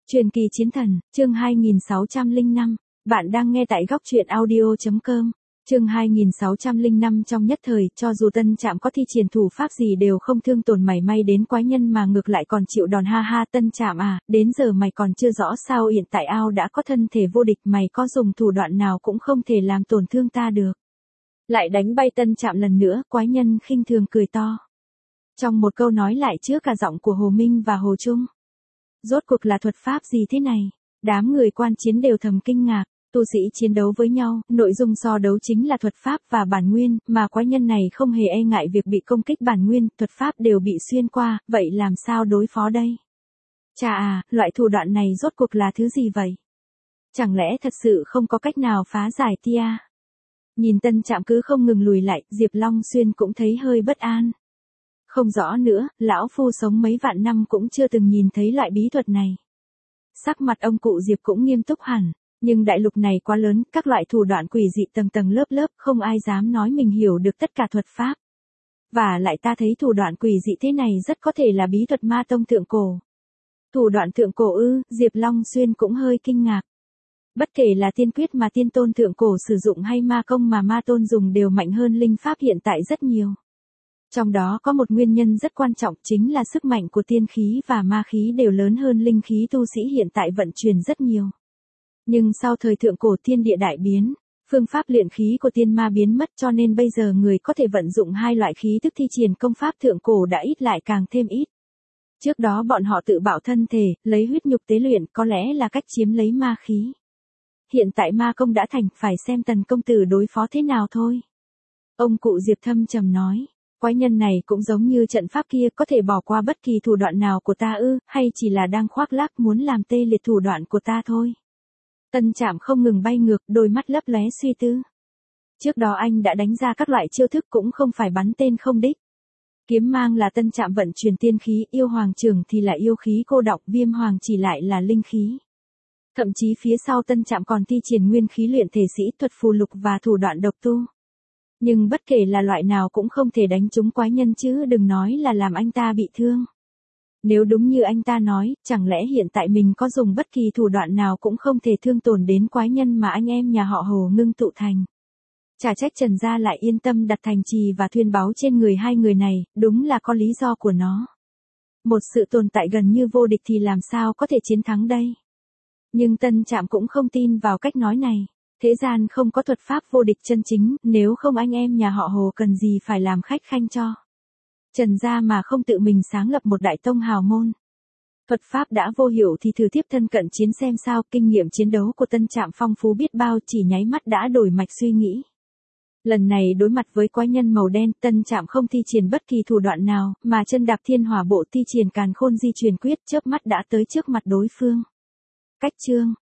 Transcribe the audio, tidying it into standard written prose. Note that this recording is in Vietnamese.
Truyền kỳ chiến thần, chương 2605, bạn đang nghe tại góc truyện audio.com. Chương 2605 trong nhất thời, cho dù Tân Trạm có thi triển thủ pháp gì đều không thương tổn mảy may đến quái nhân mà ngược lại còn chịu đòn. Ha ha, Tân Trạm à, đến giờ mày còn chưa rõ sao hiện tại ao đã có thân thể vô địch, mày có dùng thủ đoạn nào cũng không thể làm tổn thương ta được. Lại đánh bay Tân Trạm lần nữa, quái nhân khinh thường cười to. Trong một câu nói lại chứa cả giọng của Hồ Minh và Hồ Trung. Rốt cuộc là thuật pháp gì thế này? Đám người quan chiến đều thầm kinh ngạc. Tu sĩ chiến đấu với nhau, nội dung so đấu chính là thuật pháp và bản nguyên, mà quái nhân này không hề e ngại việc bị công kích bản nguyên, thuật pháp đều bị xuyên qua, vậy làm sao đối phó đây? Chà à, loại thủ đoạn này rốt cuộc là thứ gì vậy? Chẳng lẽ thật sự không có cách nào phá giải tia? Nhìn Tân Trạm cứ không ngừng lùi lại, Diệp Long Xuyên cũng thấy hơi bất an. Không rõ nữa, lão phu sống mấy vạn năm cũng chưa từng nhìn thấy loại bí thuật này. Sắc mặt ông cụ Diệp cũng nghiêm túc hẳn, nhưng đại lục này quá lớn, các loại thủ đoạn quỷ dị tầng tầng lớp lớp, không ai dám nói mình hiểu được tất cả thuật pháp. Và lại ta thấy thủ đoạn quỷ dị thế này rất có thể là bí thuật ma tông thượng cổ. Thủ đoạn thượng cổ ư? Diệp Long Xuyên cũng hơi kinh ngạc. Bất kể là tiên quyết mà tiên tôn thượng cổ sử dụng hay ma công mà ma tôn dùng đều mạnh hơn linh pháp hiện tại rất nhiều. Trong đó có một nguyên nhân rất quan trọng chính là sức mạnh của tiên khí và ma khí đều lớn hơn linh khí tu sĩ hiện tại vận chuyển rất nhiều. Nhưng sau thời thượng cổ thiên địa đại biến, phương pháp luyện khí của tiên ma biến mất cho nên bây giờ người có thể vận dụng hai loại khí tức thi triển công pháp thượng cổ đã ít lại càng thêm ít. Trước đó bọn họ tự bạo thân thể, lấy huyết nhục tế luyện có lẽ là cách chiếm lấy ma khí. Hiện tại ma công đã thành, phải xem Tần công tử đối phó thế nào thôi. Ông cụ Diệp thâm trầm nói. Quái nhân này cũng giống như trận pháp kia, có thể bỏ qua bất kỳ thủ đoạn nào của ta ư, hay chỉ là đang khoác lác muốn làm tê liệt thủ đoạn của ta thôi. Tân Trạm không ngừng bay ngược, đôi mắt lấp lóe suy tư. Trước đó anh đã đánh ra các loại chiêu thức cũng không phải bắn tên không đích. Kiếm mang là Tân Trạm vận chuyển tiên khí, yêu hoàng trưởng thì là yêu khí cô đọng, viêm hoàng chỉ lại là linh khí. Thậm chí phía sau Tân Trạm còn thi triển nguyên khí luyện thể sĩ, thuật phù lục và thủ đoạn độc tu. Nhưng bất kể là loại nào cũng không thể đánh trúng quái nhân chứ đừng nói là làm anh ta bị thương. Nếu đúng như anh ta nói, chẳng lẽ hiện tại mình có dùng bất kỳ thủ đoạn nào cũng không thể thương tổn đến quái nhân mà anh em nhà họ Hồ ngưng tụ thành. Chả trách Trần gia lại yên tâm đặt thành trì và thuyên báo trên người hai người này, đúng là có lý do của nó. Một sự tồn tại gần như vô địch thì làm sao có thể chiến thắng đây? Nhưng Tân Trạm cũng không tin vào cách nói này. Thế gian không có thuật pháp vô địch chân chính, nếu không anh em nhà họ Hồ cần gì phải làm khách khanh cho. Trần gia mà không tự mình sáng lập một đại tông hào môn. Thuật pháp đã vô hiệu thì thử tiếp thân cận chiến xem sao, kinh nghiệm chiến đấu của Tân Trạm phong phú biết bao, chỉ nháy mắt đã đổi mạch suy nghĩ. Lần này đối mặt với quái nhân màu đen, Tân Trạm không thi triển bất kỳ thủ đoạn nào, mà chân đạp thiên hỏa bộ thi triển càn khôn di truyền quyết, chớp mắt đã tới trước mặt đối phương. Cách chương